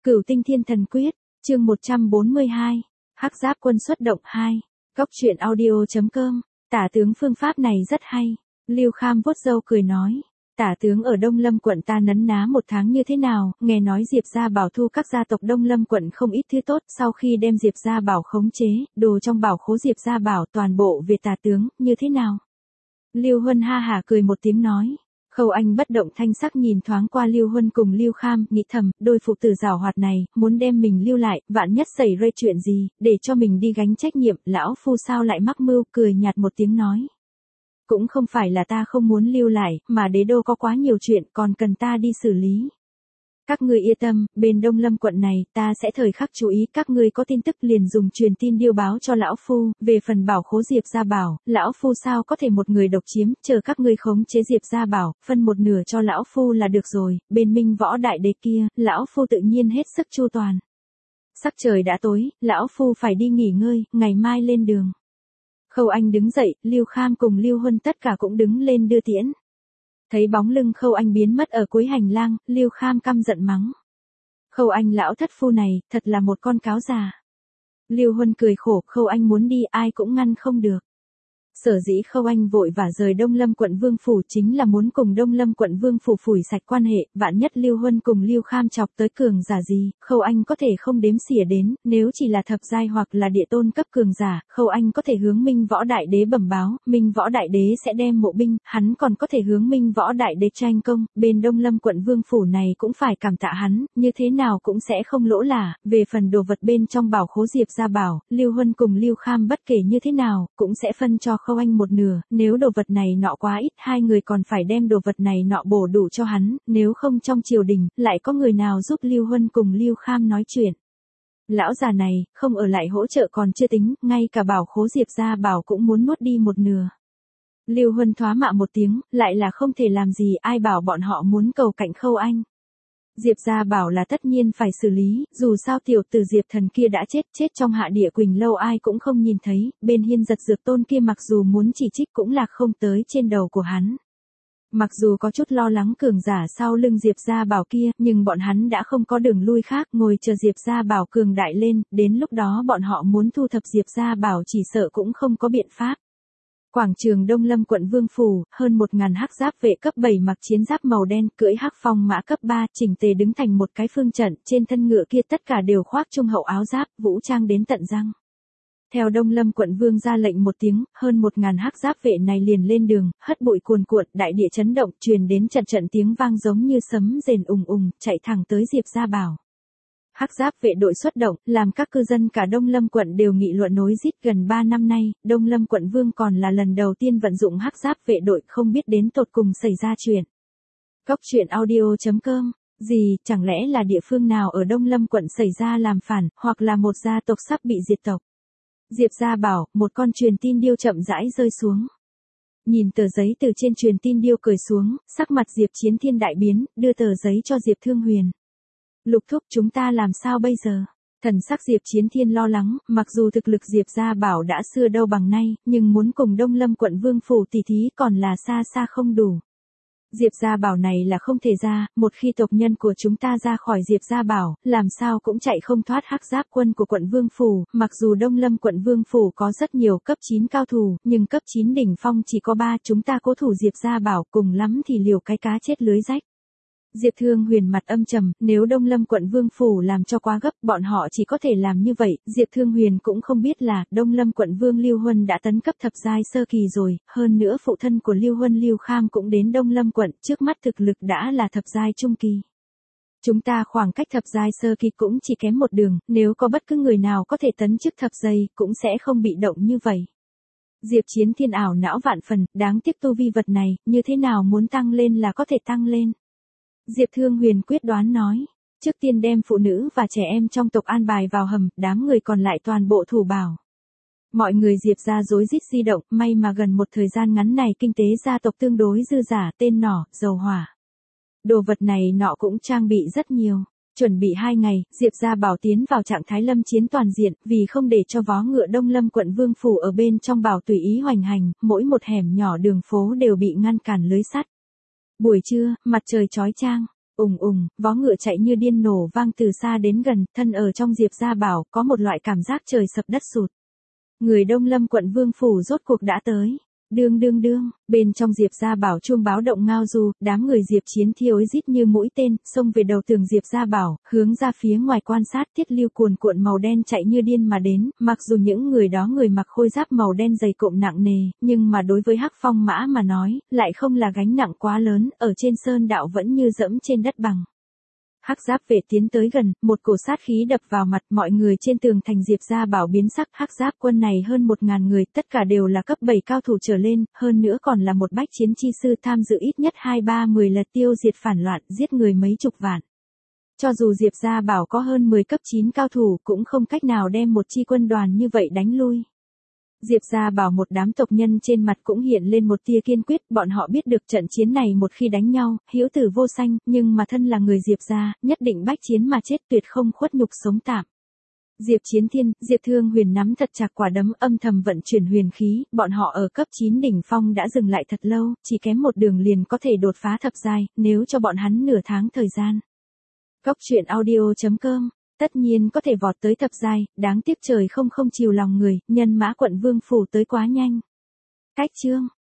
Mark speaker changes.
Speaker 1: Cửu Tinh Thiên Thần Quyết, chương 142, Hắc Giáp Quân xuất động 2. Góc truyện audio.com, tả tướng phương pháp này rất hay. Lưu Kham vuốt râu cười nói, tả tướng ở Đông Lâm quận ta nấn ná 1 tháng như thế nào, nghe nói Diệp gia bảo thu các gia tộc Đông Lâm quận không ít thứ tốt, sau khi đem Diệp gia bảo khống chế, đồ trong bảo khố Diệp gia bảo toàn bộ về tả tướng, như thế nào? Lưu Huân ha hả cười một tiếng nói. Khâu Anh bất động thanh sắc nhìn thoáng qua Lưu Huân cùng Lưu Kham, nghĩ thầm, đôi phụ tử giàu hoạt này, muốn đem mình lưu lại, vạn nhất xảy ra chuyện gì, để cho mình đi gánh trách nhiệm, lão phu sao lại mắc mưu, cười nhạt một tiếng nói. Cũng không phải là ta không muốn lưu lại, mà đế đô có quá nhiều chuyện còn cần ta đi xử lý. Các ngươi yên tâm, bên Đông Lâm quận này, ta sẽ thời khắc chú ý, các ngươi có tin tức liền dùng truyền tin điêu báo cho lão phu, về phần bảo khố Diệp gia bảo, lão phu sao có thể một người độc chiếm, chờ các ngươi khống chế Diệp gia bảo, phân 1/2 cho lão phu là được rồi, bên Minh Võ đại đế kia, lão phu tự nhiên hết sức chu toàn. Sắc trời đã tối, lão phu phải đi nghỉ ngơi, ngày mai lên đường. Khâu Anh đứng dậy, Lưu Kham cùng Lưu Huân tất cả cũng đứng lên đưa tiễn. Thấy bóng lưng Khâu Anh biến mất ở cuối hành lang, Lưu Kham căm giận mắng. Khâu Anh lão thất phu này, thật là một con cáo già. Lưu Huân cười khổ, Khâu Anh muốn đi ai cũng ngăn không được. Sở dĩ Khâu Anh vội vã rời Đông Lâm quận Vương phủ chính là muốn cùng Đông Lâm quận Vương phủ phủi sạch quan hệ, vạn nhất Lưu Huân cùng Lưu Kham chọc tới cường giả gì, Khâu Anh có thể không đếm xỉa đến, nếu chỉ là thập giai hoặc là địa tôn cấp cường giả, Khâu Anh có thể hướng Minh Võ đại đế bẩm báo, Minh Võ đại đế sẽ đem mộ binh, hắn còn có thể hướng Minh Võ đại đế tranh công, bên Đông Lâm quận Vương phủ này cũng phải cảm tạ hắn, như thế nào cũng sẽ không lỗ là, về phần đồ vật bên trong bảo khố Diệp gia bảo, Lưu Huân cùng Lưu Kham bất kể như thế nào, cũng sẽ phân cho Khâu Anh 1/2, nếu đồ vật này nọ quá ít, hai người còn phải đem đồ vật này nọ bổ đủ cho hắn, nếu không trong triều đình, lại có người nào giúp Lưu Huân cùng Lưu Kham nói chuyện. Lão già này, không ở lại hỗ trợ còn chưa tính, ngay cả bảo khố Diệp gia bảo cũng muốn nuốt đi 1/2. Lưu Huân thoá mạ một tiếng, lại là không thể làm gì, ai bảo bọn họ muốn cầu cạnh Khâu Anh. Diệp gia bảo là tất nhiên phải xử lý, dù sao tiểu tử Diệp thần kia đã chết trong Hạ Địa Quỳnh lâu ai cũng không nhìn thấy, bên Hiên Giật Dược Tôn kia mặc dù muốn chỉ trích cũng là không tới trên đầu của hắn. Mặc dù có chút lo lắng cường giả sau lưng Diệp gia bảo kia, nhưng bọn hắn đã không có đường lui khác, ngồi chờ Diệp gia bảo cường đại lên, đến lúc đó bọn họ muốn thu thập Diệp gia bảo chỉ sợ cũng không có biện pháp. Quảng trường Đông Lâm quận Vương phủ, hơn 1000 hắc giáp vệ cấp 7 mặc chiến giáp màu đen, cưỡi hắc phong mã cấp 3, chỉnh tề đứng thành một cái phương trận, trên thân ngựa kia tất cả đều khoác trung hậu áo giáp, vũ trang đến tận răng. Theo Đông Lâm quận Vương ra lệnh một tiếng, hơn 1000 hắc giáp vệ này liền lên đường, hất bụi cuồn cuộn, đại địa chấn động, truyền đến trận tiếng vang giống như sấm rền ùng, chạy thẳng tới Diệp gia bảo. Hắc giáp vệ đội xuất động, làm các cư dân cả Đông Lâm quận đều nghị luận nối rít, gần 3 năm nay, Đông Lâm quận Vương còn là lần đầu tiên vận dụng hắc giáp vệ đội, không biết đến tột cùng xảy ra chuyện. Góc truyện audio.com, gì, chẳng lẽ là địa phương nào ở Đông Lâm quận xảy ra làm phản, hoặc là một gia tộc sắp bị diệt tộc. Diệp gia bảo, một con truyền tin điêu chậm rãi rơi xuống. Nhìn tờ giấy từ trên truyền tin điêu cười xuống, sắc mặt Diệp Chiến Thiên đại biến, đưa tờ giấy cho Diệp Thương Huyền. Lục thúc, chúng ta làm sao bây giờ? Thần sắc Diệp Chiến Thiên lo lắng, mặc dù thực lực Diệp gia bảo đã xưa đâu bằng nay, nhưng muốn cùng Đông Lâm quận Vương phủ tỷ thí còn là xa xa không đủ. Diệp gia bảo này là không thể ra, một khi tộc nhân của chúng ta ra khỏi Diệp gia bảo, làm sao cũng chạy không thoát hắc giáp quân của quận Vương phủ, mặc dù Đông Lâm quận Vương phủ có rất nhiều cấp 9 cao thủ, nhưng cấp 9 đỉnh phong chỉ có 3, chúng ta cố thủ Diệp gia bảo, cùng lắm thì liều cái cá chết lưới rách. Diệp Thương Huyền mặt âm trầm, nếu Đông Lâm quận Vương phủ làm cho quá gấp, bọn họ chỉ có thể làm như vậy. Diệp Thương Huyền cũng không biết là Đông Lâm quận Vương Lưu Huân đã tấn cấp thập giai sơ kỳ rồi, hơn nữa phụ thân của Lưu Huân Lưu Kham cũng đến Đông Lâm quận, trước mắt thực lực đã là thập giai trung kỳ. Chúng ta khoảng cách thập giai sơ kỳ cũng chỉ kém một đường, nếu có bất cứ người nào có thể tấn chức thập giai, cũng sẽ không bị động như vậy. Diệp Chiến Thiên ảo não vạn phần, đáng tiếc tu vi vật này, như thế nào muốn tăng lên là có thể tăng lên. Diệp Thương Huyền quyết đoán nói, trước tiên đem phụ nữ và trẻ em trong tộc an bài vào hầm, đám người còn lại toàn bộ thủ bảo. Mọi người Diệp ra rối rít di động, may mà gần một thời gian ngắn này kinh tế gia tộc tương đối dư giả, tên nỏ, dầu hỏa. Đồ vật này nọ cũng trang bị rất nhiều. Chuẩn bị 2 ngày, Diệp gia bảo tiến vào trạng thái lâm chiến toàn diện, vì không để cho vó ngựa Đông Lâm quận Vương phủ ở bên trong bảo tùy ý hoành hành, mỗi một hẻm nhỏ đường phố đều bị ngăn cản lưới sắt. Buổi trưa, mặt trời chói chang, Vó ngựa chạy như điên nổ vang từ xa đến gần, thân ở trong Diệp Gia Bảo, có một loại cảm giác trời sập đất sụt. Người Đông Lâm quận Vương Phủ rốt cuộc đã tới. Đương, bên trong Diệp Gia Bảo chuông báo động ngao du, đám người Diệp Chiến thiêu rít như mũi tên, xông về đầu tường Diệp Gia Bảo, hướng ra phía ngoài quan sát thiết lưu cuồn cuộn màu đen chạy như điên mà đến, mặc dù những người đó người mặc khôi giáp màu đen dày cộm nặng nề, nhưng mà đối với Hắc Phong Mã mà nói, lại không là gánh nặng quá lớn, ở trên sơn đạo vẫn như dẫm trên đất bằng. Hắc giáp vệ tiến tới gần, một cổ sát khí đập vào mặt, mọi người trên tường thành Diệp Gia Bảo biến sắc. Hắc giáp quân này hơn 1000 người, tất cả đều là cấp 7 cao thủ trở lên, hơn nữa còn là một bách chiến chi sư tham dự ít nhất 2-3-10 lần tiêu diệt phản loạn, giết người mấy chục vạn. Cho dù Diệp Gia Bảo có hơn 10 cấp 9 cao thủ cũng không cách nào đem một chi quân đoàn như vậy đánh lui. Diệp Gia Bảo một đám tộc nhân trên mặt cũng hiện lên một tia kiên quyết, bọn họ biết được trận chiến này một khi đánh nhau, hữu tử vô sanh, nhưng mà thân là người Diệp gia, nhất định bách chiến mà chết, tuyệt không khuất nhục sống tạm. Diệp Chiến Thiên, Diệp Thương Huyền nắm thật chặt quả đấm, âm thầm vận chuyển huyền khí, bọn họ ở cấp 9 đỉnh phong đã dừng lại thật lâu, chỉ kém một đường liền có thể đột phá thập giai, nếu cho bọn hắn nửa tháng thời gian. Goctruyện.audio.com Tất nhiên có thể vọt tới thập giai, đáng tiếc trời không chiều lòng người, nhân mã quận Vương Phủ tới quá nhanh. Cách chương